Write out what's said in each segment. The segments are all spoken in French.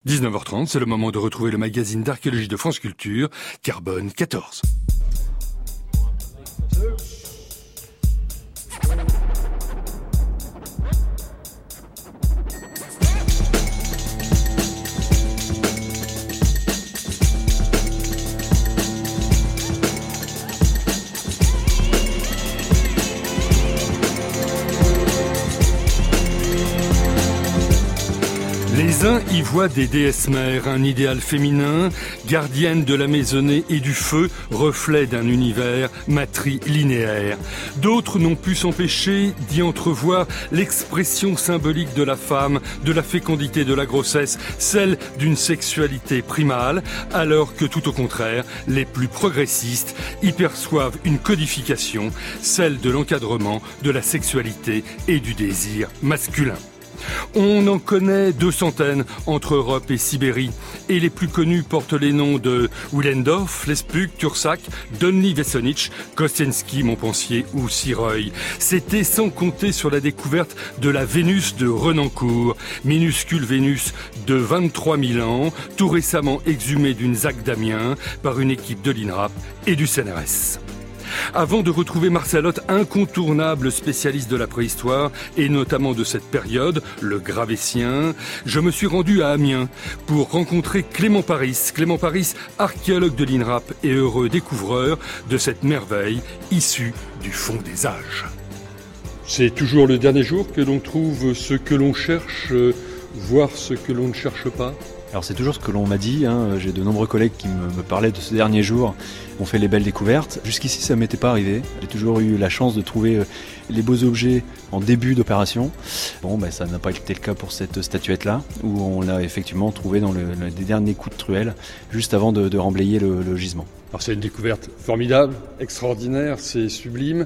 19h30, c'est le moment de retrouver le magazine d'archéologie de France Culture, Carbone 14. Les uns y voient des déesses mères, un idéal féminin, gardienne de la maisonnée et du feu, reflet d'un univers matrilinéaire. D'autres n'ont pu s'empêcher d'y entrevoir l'expression symbolique de la femme, de la fécondité de la grossesse, celle d'une sexualité primale, alors que tout au contraire, les plus progressistes y perçoivent une codification, celle de l'encadrement de la sexualité et du désir masculin. On en connaît 200 entre Europe et Sibérie, et les plus connus portent les noms de Willendorf, Lespug, Tursac, Dolny Wesonich, Kostensky, Montpensier ou Sireuil. C'était sans compter sur la découverte de la Vénus de Renancourt, minuscule Vénus de 23 000 ans, tout récemment exhumée d'une ZAC d'Amiens par une équipe de l'INRAP et du CNRS. Avant de retrouver Marcelotte, incontournable spécialiste de la préhistoire et notamment de cette période, le Gravétien, je me suis rendu à Amiens pour rencontrer Clément Paris. Clément Paris, archéologue de l'INRAP et heureux découvreur de cette merveille issue du fond des âges. C'est toujours le dernier jour que l'on trouve ce que l'on cherche, voire ce que l'on ne cherche pas. Alors c'est toujours ce que l'on m'a dit, J'ai de nombreux collègues qui me parlaient de ce dernier jour, on fait les belles découvertes. Jusqu'ici ça ne m'était pas arrivé, j'ai toujours eu la chance de trouver les beaux objets en début d'opération. Ça n'a pas été le cas pour cette statuette-là, où on l'a effectivement trouvé dans les derniers coups de truelle, juste avant de remblayer le gisement. Alors c'est une découverte formidable, extraordinaire, c'est sublime.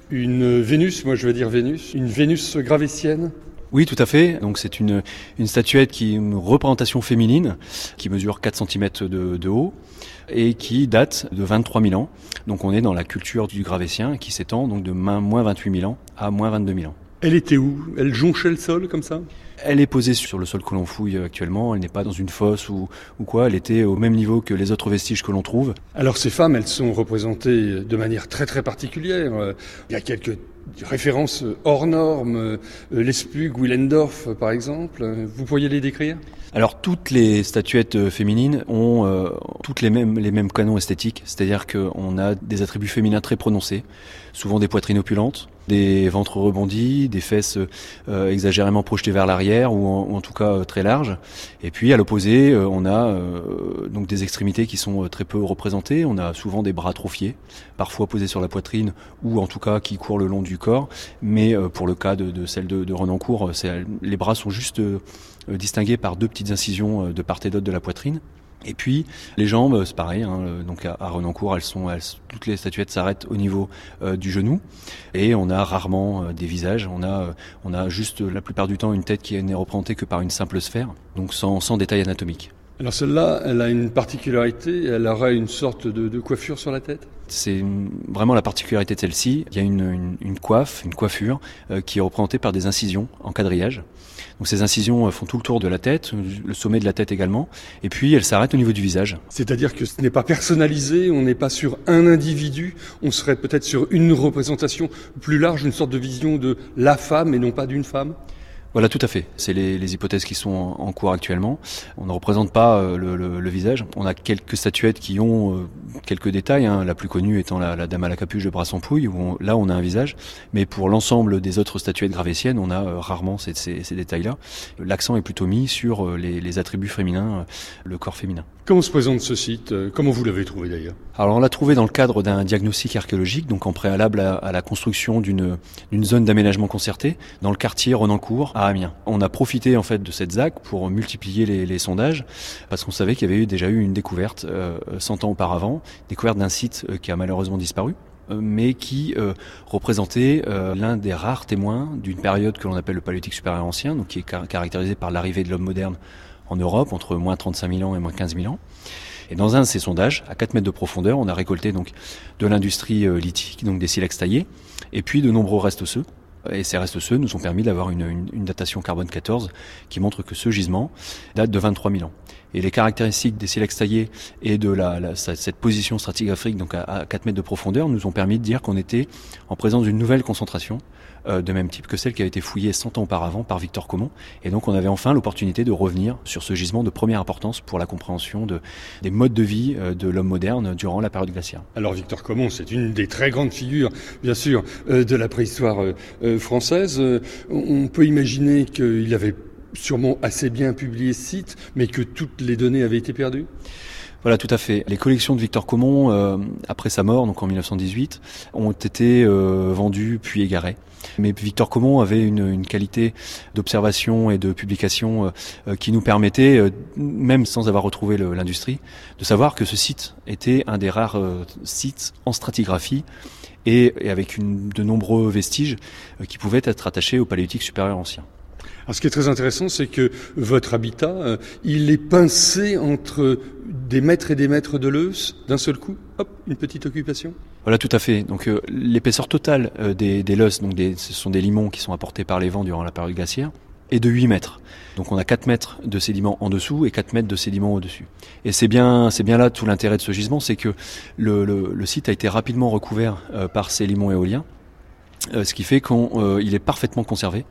Une Vénus, moi je vais dire Vénus, une Vénus gravétienne. Oui, tout à fait. Donc c'est une statuette qui est une représentation féminine qui mesure 4 cm de haut et qui date de 23 000 ans. Donc on est dans la culture du Gravétien qui s'étend donc de moins 28 000 ans à moins 22 000 ans. Elle était où ? Elle jonchait le sol comme ça ? Elle est posée sur le sol que l'on fouille actuellement, elle n'est pas dans une fosse ou quoi, elle était au même niveau que les autres vestiges que l'on trouve. Alors ces femmes, elles sont représentées de manière très très particulière. Il y a quelques références hors normes, Lespug, Willendorf par exemple. Vous pourriez les décrire ? Alors toutes les statuettes féminines ont toutes les mêmes canons esthétiques, c'est-à-dire qu'on a des attributs féminins très prononcés, souvent des poitrines opulentes, des ventres rebondis, des fesses exagérément projetées vers l'arrière ou en tout cas très larges. Et puis à l'opposé, on a donc des extrémités qui sont très peu représentées. On a souvent des bras atrophiés, parfois posés sur la poitrine ou en tout cas qui courent le long du corps. Mais pour le cas de celle de Renancourt, les bras sont juste distingués par 2 petites incisions de part et d'autre de la poitrine. Et puis les jambes, c'est pareil. Donc à Renancourt, toutes les statuettes s'arrêtent au niveau du genou, et on a rarement des visages. On a juste la plupart du temps une tête qui n'est représentée que par une simple sphère, donc sans détail anatomique. Alors celle-là, elle a une particularité, elle aurait une sorte de coiffure sur la tête ? C'est vraiment la particularité de celle-ci. Il y a une coiffure qui est représentée par des incisions en quadrillage. Donc ces incisions font tout le tour de la tête, le sommet de la tête également, et puis elles s'arrêtent au niveau du visage. C'est-à-dire que ce n'est pas personnalisé, on n'est pas sur un individu, on serait peut-être sur une représentation plus large, une sorte de vision de la femme et non pas d'une femme ? Voilà, tout à fait. C'est les hypothèses qui sont en cours actuellement. On ne représente pas le visage. On a quelques statuettes qui ont quelques détails, La plus connue étant la Dame à la capuche de Brassempouille, où là on a un visage. Mais pour l'ensemble des autres statuettes gravétiennes, on a rarement ces détails-là. L'accent est plutôt mis sur les attributs féminins, le corps féminin. Comment se présente ce site ? Comment vous l'avez trouvé d'ailleurs ? Alors on l'a trouvé dans le cadre d'un diagnostic archéologique, donc en préalable à la construction d'une zone d'aménagement concerté dans le quartier Renancourt à Amiens. On a profité en fait de cette ZAC pour multiplier les sondages, parce qu'on savait qu'il y avait déjà eu une découverte 100 ans auparavant, découverte d'un site qui a malheureusement disparu, mais qui représentait l'un des rares témoins d'une période que l'on appelle le Paléolithique supérieur ancien, donc qui est caractérisé par l'arrivée de l'homme moderne en Europe entre moins 35 000 ans et moins 15 000 ans. Et dans un de ces sondages, à 4 mètres de profondeur, on a récolté donc de l'industrie lithique, donc des silex taillés, et puis de nombreux restes osseux. Et ces restes osseux nous ont permis d'avoir une datation carbone 14 qui montre que ce gisement date de 23 000 ans. Et les caractéristiques des silex taillés et de cette position stratigraphique donc à 4 mètres de profondeur nous ont permis de dire qu'on était en présence d'une nouvelle concentration de même type que celle qui avait été fouillée 100 ans auparavant par Victor Comon. Et donc on avait enfin l'opportunité de revenir sur ce gisement de première importance pour la compréhension des modes de vie de l'homme moderne durant la période glaciaire. Alors Victor Comon, c'est une des très grandes figures, bien sûr, de la préhistoire française. On peut imaginer qu'il avait sûrement assez bien publié ce site, mais que toutes les données avaient été perdues ? Voilà, tout à fait. Les collections de Victor Comon, après sa mort, donc en 1918, ont été vendues puis égarées. Mais Victor Comon avait une qualité d'observation et de publication qui nous permettait, même sans avoir retrouvé l'industrie, de savoir que ce site était un des rares sites en stratigraphie et avec de nombreux vestiges qui pouvaient être attachés au Paléolithique supérieur ancien. Alors, ce qui est très intéressant, c'est que votre habitat, il est pincé entre des mètres et des mètres de l'Eus, d'un seul coup, hop, une petite occupation. Voilà, tout à fait. Donc l'épaisseur totale des l'Eus, donc ce sont des limons qui sont apportés par les vents durant la période glaciaire, est de 8 mètres. Donc on a 4 mètres de sédiments en dessous et 4 mètres de sédiments au-dessus. Et c'est bien là tout l'intérêt de ce gisement, c'est que le site a été rapidement recouvert par ces limons éoliens. Ce qui fait qu'il est parfaitement conservé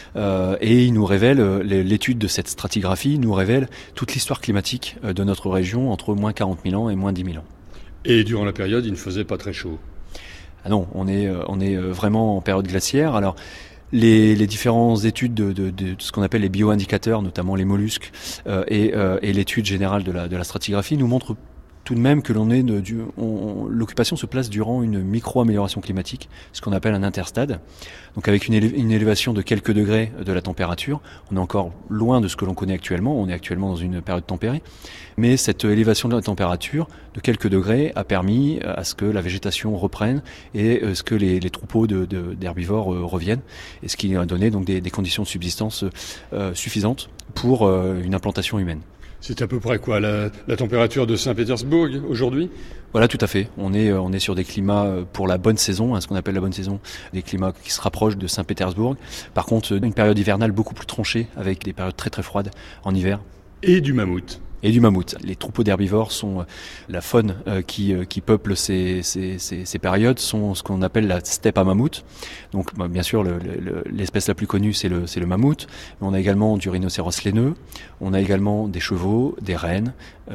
et il nous révèle, l'étude de cette stratigraphie nous révèle toute l'histoire climatique de notre région entre moins 40 000 ans et moins 10 000 ans. Et durant la période, il ne faisait pas très chaud. Ah non, on est vraiment en période glaciaire. Alors les différentes études de ce qu'on appelle les bioindicateurs, notamment les mollusques et l'étude générale de la stratigraphie nous montrent tout de même que l'occupation se place durant une micro-amélioration climatique, ce qu'on appelle un interstade. Donc avec une élévation de quelques degrés de la température, on est encore loin de ce que l'on connaît actuellement, on est actuellement dans une période tempérée, mais cette élévation de la température de quelques degrés a permis à ce que la végétation reprenne et ce que les troupeaux d'herbivores reviennent, et ce qui a donné donc des conditions de subsistance suffisantes pour une implantation humaine. C'est à peu près quoi, la température de Saint-Pétersbourg aujourd'hui ? Voilà, tout à fait. On est sur des climats pour la bonne saison, ce qu'on appelle la bonne saison, des climats qui se rapprochent de Saint-Pétersbourg. Par contre, une période hivernale beaucoup plus tranchée, avec des périodes très très froides en hiver. Et du mammouth. Et du mammouth. Les troupeaux d'herbivores sont la faune qui peuple ces périodes, sont ce qu'on appelle la steppe à mammouth. Donc bien sûr l'espèce la plus connue c'est le mammouth, mais on a également du rhinocéros laineux, on a également des chevaux, des rennes,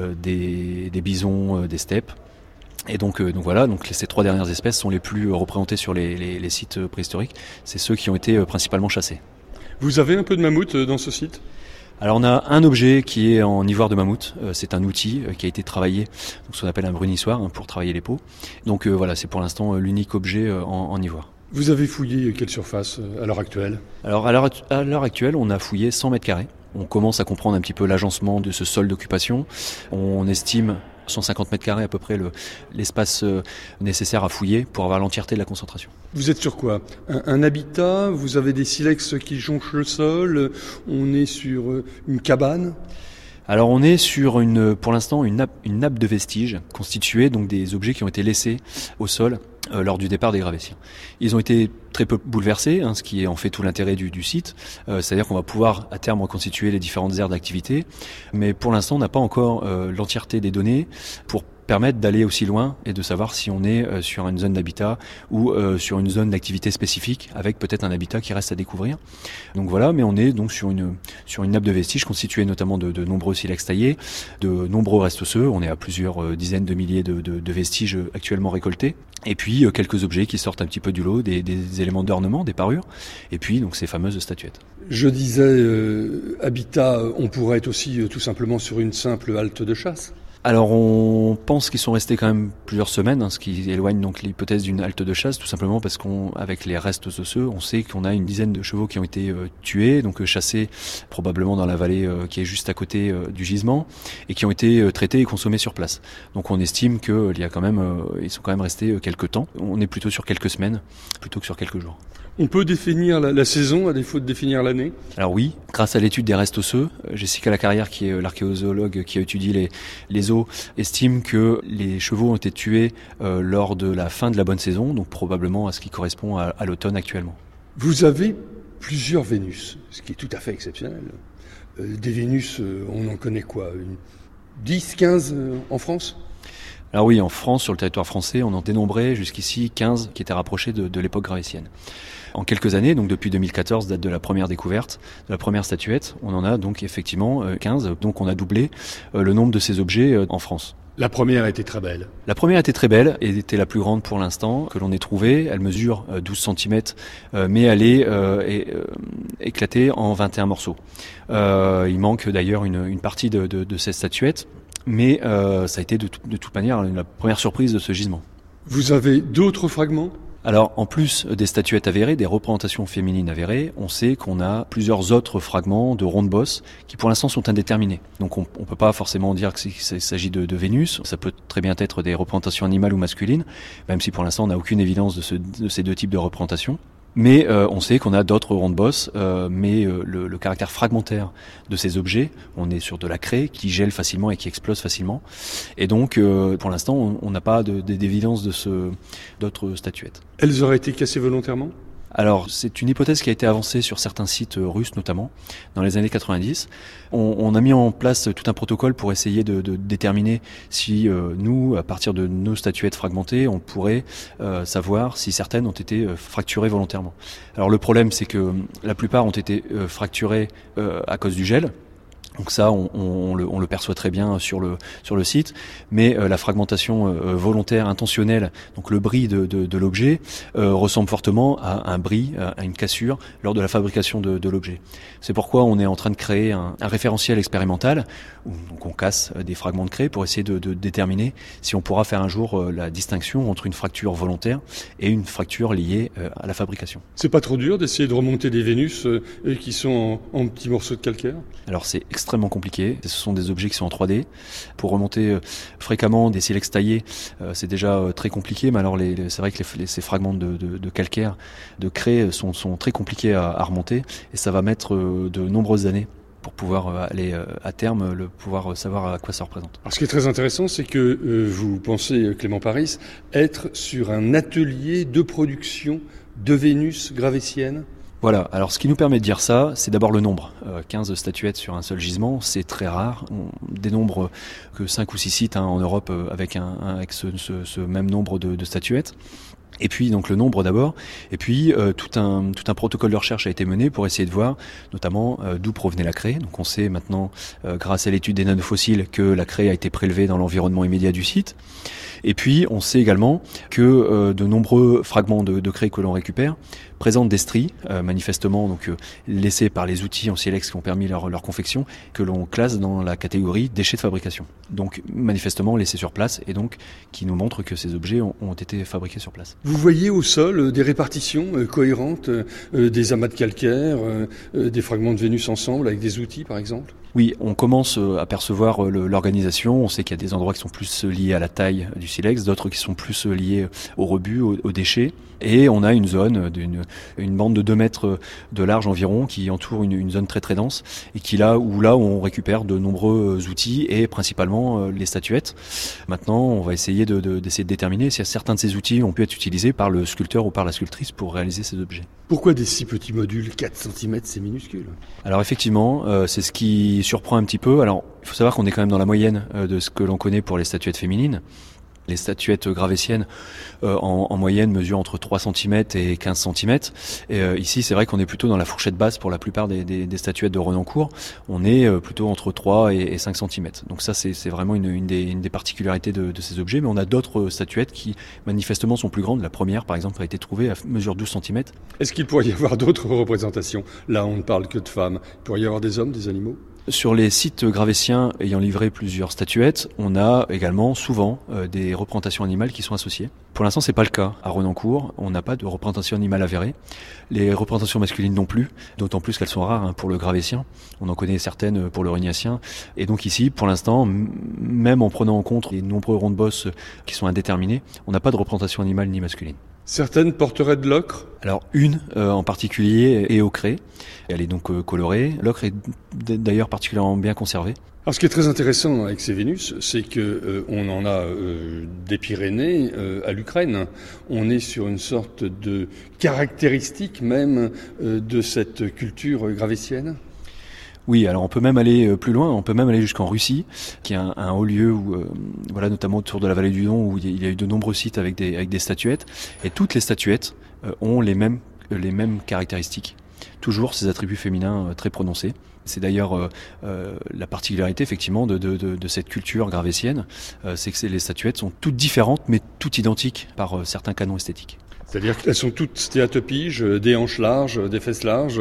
des bisons des steppes. Et donc voilà, ces 3 dernières espèces sont les plus représentées sur les sites préhistoriques. C'est ceux qui ont été principalement chassés. Vous avez un peu de mammouth dans ce site ? Alors on a un objet qui est en ivoire de mammouth, c'est un outil qui a été travaillé, donc ce qu'on appelle un brunissoir pour travailler les peaux. Donc voilà, c'est pour l'instant l'unique objet en ivoire. Vous avez fouillé quelle surface à l'heure actuelle ? Alors à l'heure actuelle, on a fouillé 100 mètres carrés. On commence à comprendre un petit peu l'agencement de ce sol d'occupation. On estime 150 mètres carrés à peu près l'espace nécessaire à fouiller pour avoir l'entièreté de la concentration. Vous êtes sur quoi ? Un habitat ? Vous avez des silex qui jonchent le sol ? On est sur une cabane ? Alors on est sur pour l'instant une nappe de vestiges constituée donc des objets qui ont été laissés au sol lors du départ des Gravétiens. Ils ont été très peu bouleversés, ce qui en fait tout l'intérêt du site, c'est-à-dire qu'on va pouvoir à terme reconstituer les différentes aires d'activité, mais pour l'instant on n'a pas encore l'entièreté des données pour permettre d'aller aussi loin et de savoir si on est sur une zone d'habitat ou sur une zone d'activité spécifique avec peut-être un habitat qui reste à découvrir. Donc voilà, mais on est donc sur une nappe de vestiges constituée notamment de nombreux silex taillés, de nombreux restes osseux. On est à plusieurs dizaines de milliers de vestiges actuellement récoltés. Et puis quelques objets qui sortent un petit peu du lot, des éléments d'ornement, des parures, et puis donc ces fameuses statuettes. Je disais habitat, on pourrait être aussi tout simplement sur une simple halte de chasse. Alors on pense qu'ils sont restés quand même plusieurs semaines, ce qui éloigne donc l'hypothèse d'une halte de chasse, tout simplement parce qu'avec les restes osseux, on sait qu'on a une dizaine de chevaux qui ont été tués, donc chassés probablement dans la vallée qui est juste à côté du gisement, et qui ont été traités et consommés sur place. Donc on estime qu'ils sont quand même restés quelques temps. On est plutôt sur quelques semaines plutôt que sur quelques jours. On peut définir la saison à défaut de définir l'année ? Alors oui, grâce à l'étude des restes osseux, Jessica Lacarrière, qui est l'archéozoologue qui a étudié les os, estime que les chevaux ont été tués lors de la fin de la bonne saison, donc probablement à ce qui correspond à l'automne actuellement. Vous avez plusieurs Vénus, ce qui est tout à fait exceptionnel. Des Vénus, on en connaît quoi, 10, 15 en France ? Alors oui, en France, sur le territoire français, on en dénombrait jusqu'ici 15 qui étaient rapprochés de l'époque gravétienne. En quelques années, donc depuis 2014, date de la première découverte, de la première statuette, on en a donc effectivement 15. Donc on a doublé le nombre de ces objets en France. La première était très belle. La première était très belle et était la plus grande pour l'instant que l'on ait trouvée. Elle mesure 12 cm, mais elle est éclatée en 21 morceaux. Il manque d'ailleurs une partie de ces statuettes, mais ça a été de toute manière la première surprise de ce gisement. Vous avez d'autres fragments ? Alors, en plus des statuettes avérées, des représentations féminines avérées, on sait qu'on a plusieurs autres fragments de ronde bosse qui pour l'instant sont indéterminés. Donc on peut pas forcément dire qu'il s'agit de Vénus, ça peut très bien être des représentations animales ou masculines, même si pour l'instant on n'a aucune évidence de ces deux types de représentations. Mais on sait qu'on a d'autres rondes bosses, mais le caractère fragmentaire de ces objets, on est sur de la craie qui gèle facilement et qui explose facilement. Et donc, pour l'instant, on n'a pas d'évidence d'autres statuettes. Elles auraient été cassées volontairement ? Alors, c'est une hypothèse qui a été avancée sur certains sites russes notamment, dans les années 90. On a mis en place tout un protocole pour essayer de déterminer si nous, à partir de nos statuettes fragmentées, on pourrait savoir si certaines ont été fracturées volontairement. Alors le problème, c'est que la plupart ont été fracturées à cause du gel. Donc ça, on le perçoit très bien sur le site, mais la fragmentation volontaire, intentionnelle, donc le bris de l'objet, ressemble fortement à un bris, à une cassure lors de la fabrication de l'objet. C'est pourquoi on est en train de créer un référentiel expérimental, où donc on casse des fragments de craie pour essayer de déterminer si on pourra faire un jour la distinction entre une fracture volontaire et une fracture liée à la fabrication. C'est pas trop dur d'essayer de remonter des Vénus qui sont en petits morceaux de calcaire ? Alors c'est extrêmement compliqué. Ce sont des objets qui sont en 3D. Pour remonter fréquemment des silex taillés, c'est déjà très compliqué. Mais alors, c'est vrai que ces fragments de calcaire, de craie, sont très compliqués à remonter. Et ça va mettre de nombreuses années pour pouvoir aller à terme, pouvoir savoir à quoi ça représente. Alors, ce qui est très intéressant, c'est que vous pensez, Clément Paris, être sur un atelier de production de Vénus gravétienne. Voilà, alors ce qui nous permet de dire ça, c'est d'abord le nombre. 15 statuettes sur un seul gisement, c'est très rare. On dénombre que 5 ou 6 sites en Europe avec ce même nombre de statuettes. Et puis donc le nombre d'abord, et puis tout un protocole de recherche a été mené pour essayer de voir notamment d'où provenait la craie. Donc on sait maintenant, grâce à l'étude des nanofossiles, que la craie a été prélevée dans l'environnement immédiat du site. Et puis on sait également que de nombreux fragments de craie que l'on récupère présentent des stries, manifestement donc laissées par les outils en silex qui ont permis leur confection, que l'on classe dans la catégorie déchets de fabrication. Donc manifestement laissés sur place, et donc qui nous montre que ces objets ont été fabriqués sur place. Vous voyez au sol des répartitions cohérentes, des amas de calcaire, des fragments de Vénus ensemble avec des outils par exemple ? Oui, on commence à percevoir l'organisation. On sait qu'il y a des endroits qui sont plus liés à la taille du silex, d'autres qui sont plus liés au rebut, aux déchets. Et on a une zone, une bande de 2 mètres de large environ, qui entoure une zone très très dense, et là où on récupère de nombreux outils et principalement les statuettes. Maintenant, on va essayer d'essayer de déterminer si certains de ces outils ont pu être utilisés par le sculpteur ou par la sculptrice pour réaliser ces objets. Pourquoi des si petits modules ? 4 cm, c'est minuscule. Alors effectivement, c'est ce qui surprend un petit peu. Alors, il faut savoir qu'on est quand même dans la moyenne de ce que l'on connaît pour les statuettes féminines. Les statuettes gravétiennes, en moyenne, mesurent entre 3 cm et 15 cm. Et ici, c'est vrai qu'on est plutôt dans la fourchette basse pour la plupart des statuettes de Renancourt. On est plutôt entre 3 et 5 cm. Donc ça, c'est vraiment une des particularités de ces objets. Mais on a d'autres statuettes qui, manifestement, sont plus grandes. La première, par exemple, a été trouvée à mesure 12 cm. Est-ce qu'il pourrait y avoir d'autres représentations ? Là, on ne parle que de femmes. Il pourrait y avoir des hommes, des animaux ? Sur les sites gravétiens ayant livré plusieurs statuettes, on a également souvent des représentations animales qui sont associées. Pour l'instant, c'est pas le cas. À Renancourt, on n'a pas de représentation animale avérée. Les représentations masculines non plus, d'autant plus qu'elles sont rares pour le gravétien. On en connaît certaines pour le rhéniacien. Et donc ici, pour l'instant, même en prenant en compte les nombreux ronds de bosse qui sont indéterminés, on n'a pas de représentation animale ni masculine. Certaines porteraient de l'ocre? Alors une en particulier est ocrée, elle est donc colorée. L'ocre est d'ailleurs particulièrement bien conservée. Alors, ce qui est très intéressant avec ces Vénus, c'est que on en a des Pyrénées à l'Ukraine. On est sur une sorte de caractéristique même de cette culture gravétienne. Oui, alors on peut même aller plus loin, on peut même aller jusqu'en Russie, qui est un haut lieu où, voilà, notamment autour de la vallée du Don, où il y a eu de nombreux sites avec des statuettes, et toutes les statuettes ont les mêmes caractéristiques. Toujours ces attributs féminins très prononcés. C'est d'ailleurs la particularité effectivement de cette culture gravétienne, c'est que les statuettes sont toutes différentes mais toutes identiques par certains canons esthétiques. C'est-à-dire qu'elles sont toutes stéatopiges, des hanches larges, des fesses larges,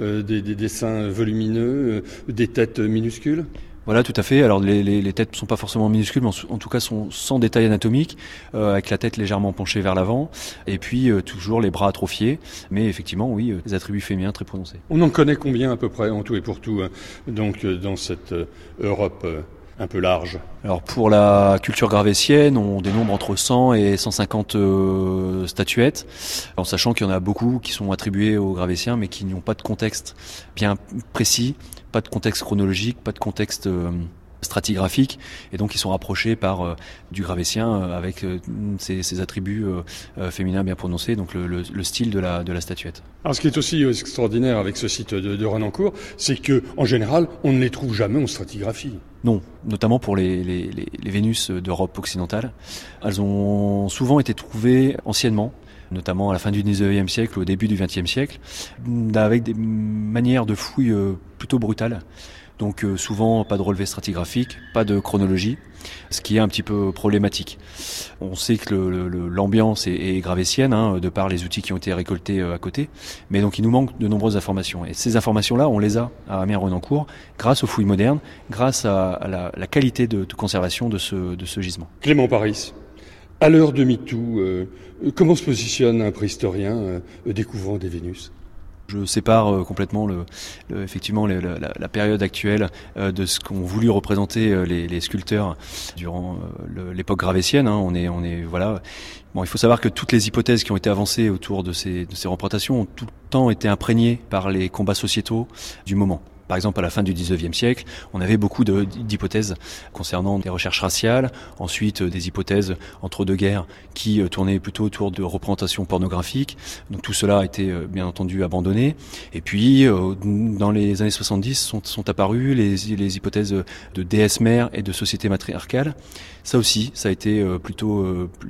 des seins volumineux, des têtes minuscules. Voilà, tout à fait. Alors les têtes ne sont pas forcément minuscules, mais en tout cas sont sans détail anatomique, avec la tête légèrement penchée vers l'avant, et puis toujours les bras atrophiés, mais effectivement, oui, des attributs féminins très prononcés. On en connaît combien à peu près, en tout et pour tout, donc dans cette Europe un peu large? Alors pour la culture gravétienne, on dénombre entre 100 et 150 statuettes, en sachant qu'il y en a beaucoup qui sont attribuées aux gravétiens, mais qui n'ont pas de contexte bien précis, pas de contexte chronologique, pas de contexte stratigraphique, et donc ils sont rapprochés par du gravétien avec ces attributs féminins bien prononcés, donc le style de la statuette. Alors ce qui est aussi extraordinaire avec ce site de Renancourt, c'est que en général on ne les trouve jamais en stratigraphie. Non, notamment pour les Vénus d'Europe occidentale. Elles ont souvent été trouvées anciennement, notamment à la fin du 19e siècle, au début du 20e siècle, avec des manières de fouilles plutôt brutales. Donc souvent pas de relevé stratigraphique, pas de chronologie, ce qui est un petit peu problématique. On sait que l'ambiance est gravétienne, de par les outils qui ont été récoltés à côté, mais donc il nous manque de nombreuses informations. Et ces informations-là, on les a à Amiens-Renancourt grâce aux fouilles modernes, grâce à la qualité de conservation de ce gisement. Clément Paris, à l'heure de MeToo, comment se positionne un préhistorien découvrant des Vénus ? Je sépare complètement effectivement la période actuelle de ce qu'ont voulu représenter les sculpteurs durant l'époque gravétienne. On est voilà. Bon, il faut savoir que toutes les hypothèses qui ont été avancées autour de ces représentations ont tout le temps été imprégnées par les combats sociétaux du moment. Par exemple, à la fin du 19e siècle, on avait beaucoup d'hypothèses concernant des recherches raciales, ensuite des hypothèses entre deux guerres qui tournaient plutôt autour de représentations pornographiques. Donc tout cela a été bien entendu abandonné. Et puis, dans les années 70, sont apparues les hypothèses de déesse mère et de société matriarcale. Ça aussi, ça a été plutôt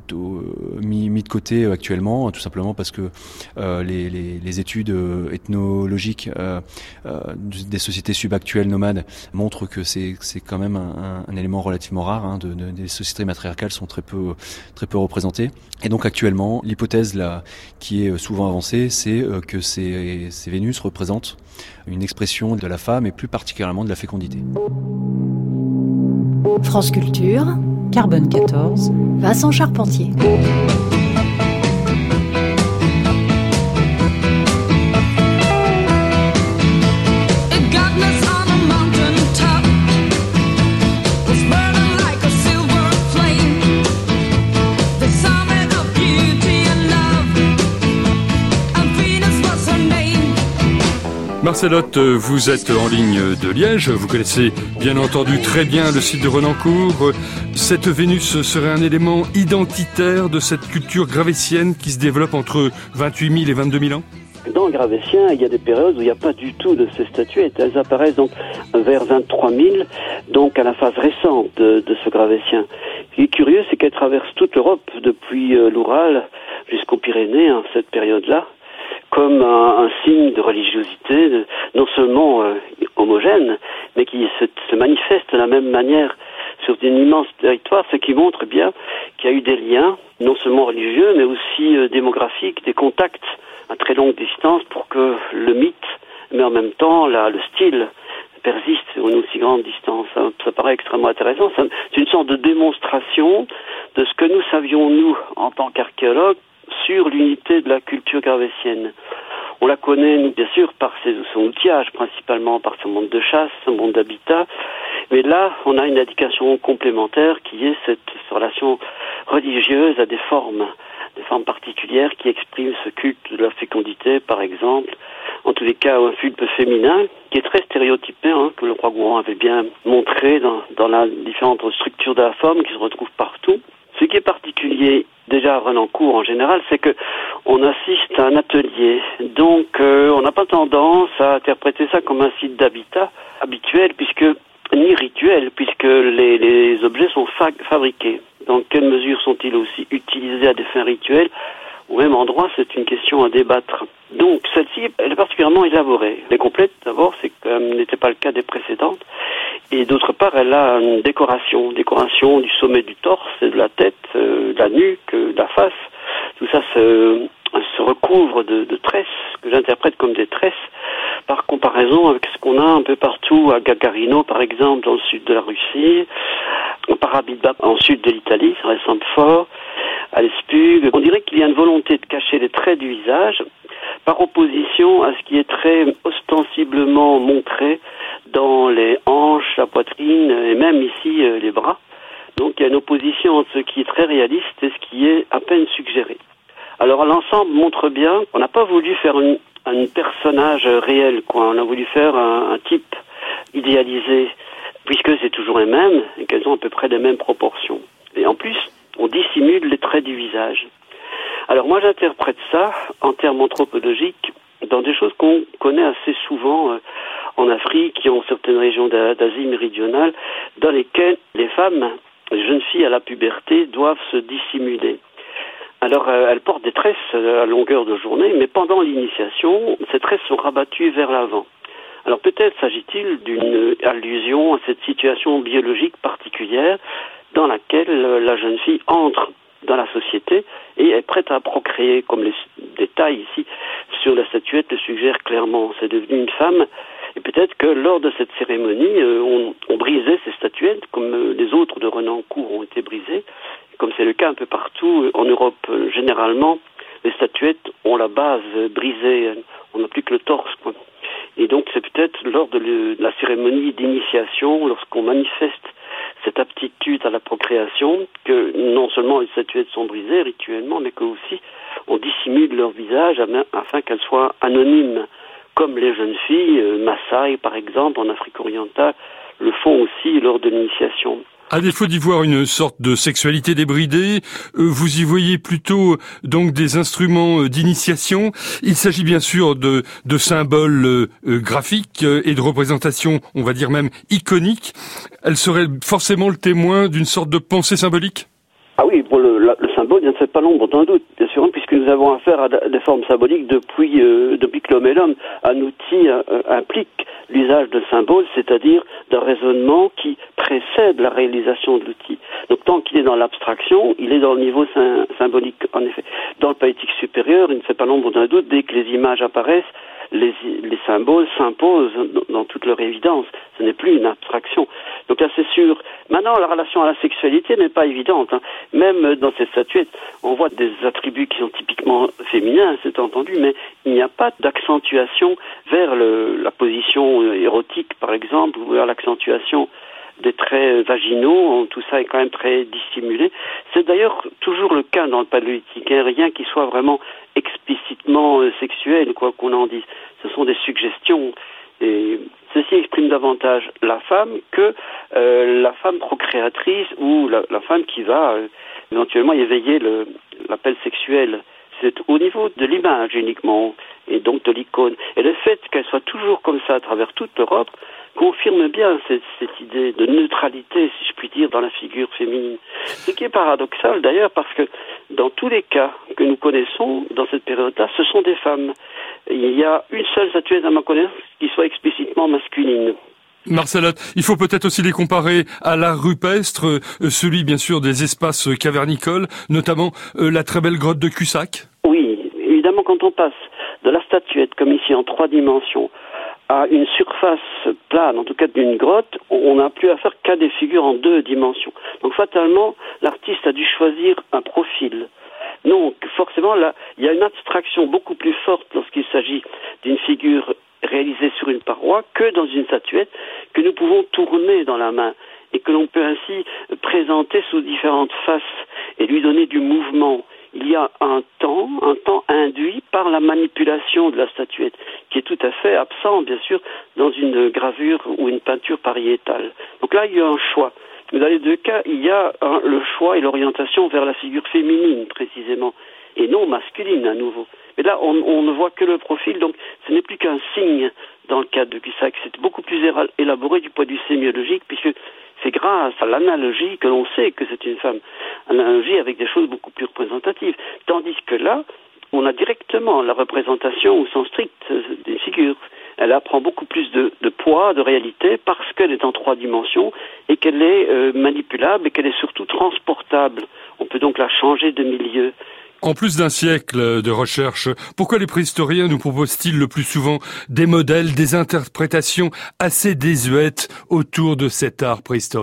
mis de côté actuellement, tout simplement parce que les études ethnologiques des sociétés subactuelles nomades montrent que c'est quand même un élément relativement rare. Des sociétés matriarcales sont très peu représentées. Et donc actuellement, l'hypothèse là qui est souvent avancée, c'est que ces Vénus représentent une expression de la femme et plus particulièrement de la fécondité. France Culture, Carbone 14, Vincent Charpentier. Marcelotte, vous êtes en ligne de Liège, vous connaissez bien entendu très bien le site de Renancourt. Cette Vénus serait un élément identitaire de cette culture gravétienne qui se développe entre 28 000 et 22 000 ans ? Dans le gravétien, il y a des périodes où il n'y a pas du tout de ces statuettes. Elles apparaissent donc vers 23 000, donc à la phase récente de ce gravétien. Ce qui est curieux, c'est qu'elle traverse toute l'Europe, depuis l'Oural jusqu'aux Pyrénées, cette période-là, comme un signe de religiosité, non seulement homogène, mais qui se manifeste de la même manière sur un immense territoire, ce qui montre bien qu'il y a eu des liens, non seulement religieux, mais aussi démographiques, des contacts à très longue distance pour que le mythe, mais en même temps le style persiste à une aussi grande distance. Ça paraît extrêmement intéressant. C'est une sorte de démonstration de ce que nous savions, nous, en tant qu'archéologues, sur l'unité de la culture gravétienne. On la connaît, nous, bien sûr, par son outillage, principalement par son monde de chasse, son monde d'habitat. Mais là, on a une indication complémentaire qui est cette relation religieuses à des formes particulières qui expriment ce culte de la fécondité, par exemple. En tous les cas, un culte féminin qui est très stéréotypé, que le roi Gourand avait bien montré dans la différentes structures de la femme qui se retrouvent partout. Ce qui est particulier déjà à Renancourt en général, c'est que on assiste à un atelier. Donc, on n'a pas tendance à interpréter ça comme un site d'habitat habituel, ni rituel, puisque les objets sont fabriqués. Dans quelle mesure sont-ils aussi utilisés à des fins rituelles? Au même endroit, c'est une question à débattre. Donc, celle-ci, elle est particulièrement élaborée. Elle est complète, d'abord, c'est que n'était pas le cas des précédentes. Et d'autre part, elle a une décoration du sommet du torse, de la tête, de la nuque, de la face. Tout ça se recouvre de tresses, que j'interprète comme des tresses, par comparaison avec ce qu'on a un peu partout à Gagarino, par exemple, dans le sud de la Russie, à Parabidba, en sud de l'Italie, ça ressemble fort, à l'Espugue. On dirait qu'il y a une volonté de cacher les traits du visage, par opposition à ce qui est très ostensiblement montré dans les hanches, la poitrine et même ici les bras. Donc il y a une opposition entre ce qui est très réaliste et ce qui est à peine suggéré. Alors l'ensemble montre bien qu'on n'a pas voulu faire un personnage réel, quoi. On a voulu faire un type idéalisé, puisque c'est toujours les mêmes et qu'elles ont à peu près les mêmes proportions. Et en plus, on dissimule les traits du visage. Alors moi j'interprète ça en termes anthropologiques dans des choses qu'on connaît assez souvent en Afrique et en certaines régions d'Asie méridionale, dans lesquelles les femmes, les jeunes filles à la puberté, doivent se dissimuler. Alors elles portent des tresses à longueur de journée, mais pendant l'initiation, ces tresses sont rabattues vers l'avant. Alors peut-être s'agit-il d'une allusion à cette situation biologique particulière dans laquelle la jeune fille entre dans la société et est prête à procréer, comme les détails ici sur la statuette le suggèrent clairement. C'est devenu une femme, et peut-être que lors de cette cérémonie, on brisait ces statuettes, comme les autres de Renancourt ont été brisées, comme c'est le cas un peu partout en Europe. Généralement, les statuettes ont la base brisée, on n'a plus que le torse, quoi. Et donc c'est peut-être lors de la cérémonie d'initiation, lorsqu'on manifeste cette aptitude à la procréation, que non seulement les statuettes sont brisées rituellement, mais que aussi on dissimule leur visage afin qu'elles soient anonymes, comme les jeunes filles, Maasai par exemple, en Afrique orientale, le font aussi lors de l'initiation. À défaut d'y voir une sorte de sexualité débridée, vous y voyez plutôt donc des instruments d'initiation. Il s'agit bien sûr de symboles graphiques et de représentations, on va dire même iconiques. Elle serait forcément le témoin d'une sorte de pensée symbolique? Ah oui, pour le symbole, il ne fait pas l'ombre d'un doute, bien sûr, puisque nous avons affaire à des formes symboliques depuis que l'homme est l'homme. Un outil implique l'usage de symboles, c'est-à-dire d'un raisonnement qui précède la réalisation de l'outil. Donc tant qu'il est dans l'abstraction, il est dans le niveau symbolique, en effet. Dans le poétique supérieur, il ne fait pas l'ombre d'un doute, dès que les images apparaissent, les symboles s'imposent dans toute leur évidence. Ce n'est plus une abstraction. Donc là, c'est sûr. Maintenant, la relation à la sexualité n'est pas évidente. Même dans ces statuettes, on voit des attributs qui sont typiquement féminins, c'est entendu, mais il n'y a pas d'accentuation vers la position érotique, par exemple, ou vers l'accentuation des traits vaginaux. Tout ça est quand même très dissimulé. C'est d'ailleurs toujours le cas dans le paléolithique. Rien qui soit vraiment explicitement sexuel, quoi qu'on en dise. Ce sont des suggestions. Et ceci exprime davantage la femme que la femme procréatrice ou la femme qui va éventuellement éveiller l'appel sexuel. C'est au niveau de l'image uniquement, et donc de l'icône. Et le fait qu'elle soit toujours comme ça à travers toute l'Europe confirme bien cette idée de neutralité, si je puis dire, dans la figure féminine. Ce qui est paradoxal d'ailleurs, parce que dans tous les cas que nous connaissons dans cette période-là, ce sont des femmes. Il y a une seule statuette à ma connaissance qui soit explicitement masculine. Marcelotte, il faut peut-être aussi les comparer à l'art rupestre, celui bien sûr des espaces cavernicoles, notamment la très belle grotte de Cussac. Oui, évidemment, quand on passe de la statuette, comme ici en 3 dimensions, à une surface plane, en tout cas d'une grotte, on n'a plus affaire qu'à des figures en 2 dimensions. Donc fatalement, l'artiste a dû choisir un profil. Donc forcément, là, il y a une abstraction beaucoup plus forte lorsqu'il s'agit d'une figure réalisée sur une paroi que dans une statuette que nous pouvons tourner dans la main et que l'on peut ainsi présenter sous différentes faces et lui donner du mouvement. Il y a un temps induit par la manipulation de la statuette, qui est tout à fait absent, bien sûr, dans une gravure ou une peinture pariétale. Donc là, il y a un choix. Mais dans les deux cas, il y a le choix et l'orientation vers la figure féminine, précisément, et non masculine, à nouveau. Mais là, on ne voit que le profil, donc ce n'est plus qu'un signe dans le cas de Cusack. C'est beaucoup plus élaboré du point de vue sémiologique, puisque c'est grâce à l'analogie que l'on sait que c'est une femme. Analogie avec des choses beaucoup plus représentatives. Tandis que là, on a directement la représentation au sens strict des figures. Elle prend beaucoup plus de poids, de réalité, parce qu'elle est en 3 dimensions et qu'elle est manipulable et qu'elle est surtout transportable. On peut donc la changer de milieu. En plus d'un siècle de recherche, pourquoi les préhistoriens nous proposent-ils le plus souvent des modèles, des interprétations assez désuètes autour de cet art préhistorique ?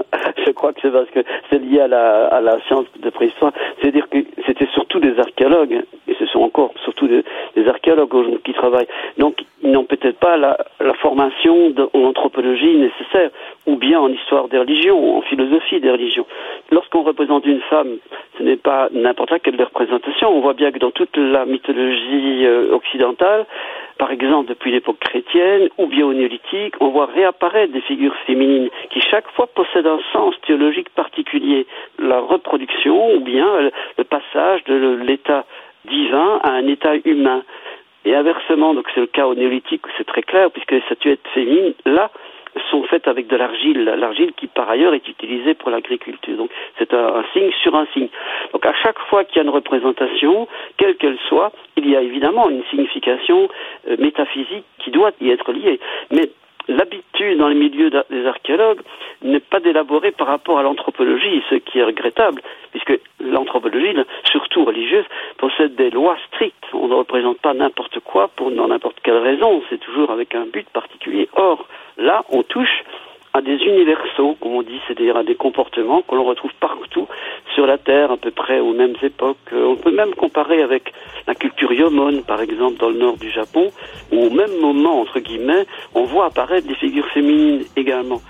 Je crois que c'est parce que c'est lié à la science de préhistoire. C'est-à-dire que c'était surtout des archéologues, et ce sont encore surtout des archéologues aujourd'hui qui travaillent. Donc, ils n'ont peut-être pas la formation en anthropologie nécessaire, ou bien en histoire des religions, en philosophie des religions. Lorsqu'on représente une femme, ce n'est pas n'importe quelle représentation. On voit bien que dans toute la mythologie occidentale, par exemple depuis l'époque chrétienne ou bien au néolithique, on voit réapparaître des figures féminines qui chaque fois possèdent un sens théologique particulier. La reproduction ou bien le passage de l'état divin à un état humain. Et inversement, donc c'est le cas au néolithique où c'est très clair, puisque les statuettes féminines, là, sont faites avec de l'argile qui par ailleurs est utilisée pour l'agriculture. Donc c'est un signe sur un signe. Donc à chaque fois qu'il y a une représentation, quelle qu'elle soit, il y a évidemment une signification métaphysique qui doit y être liée. Mais l'habitude dans les milieux des archéologues n'est pas d'élaborer par rapport à l'anthropologie, ce qui est regrettable, puisque l'anthropologie, surtout religieuse, possède des lois strictes. On ne représente pas n'importe quoi pour n'importe quelle raison, c'est toujours avec un but particulier. Or, là, on touche à des universaux, comme on dit, c'est-à-dire à des comportements que l'on retrouve partout sur la Terre, à peu près aux mêmes époques. On peut même comparer avec la culture Yomon, par exemple, dans le nord du Japon, où au même moment, entre guillemets, on voit apparaître des figures féminines également,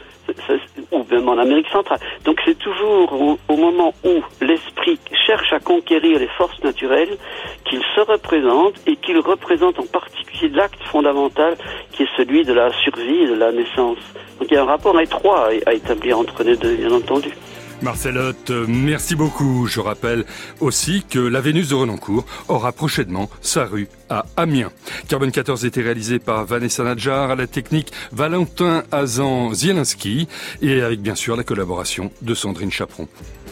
ou même en Amérique centrale. Donc c'est toujours au moment où l'esprit cherche à conquérir les forces naturelles qu'il se représente et qu'il représente en particulier l'acte fondamental qui est celui de la survie et de la naissance. Donc il y a un rapport étroit à établir entre les deux, bien entendu. Marcel Hoth, merci beaucoup. Je rappelle aussi que la Vénus de Renancourt aura prochainement sa rue à Amiens. Carbone 14 était réalisé par Vanessa Nadjar, à la technique Valentin Azan-Zielinski et avec bien sûr la collaboration de Sandrine Chaperon.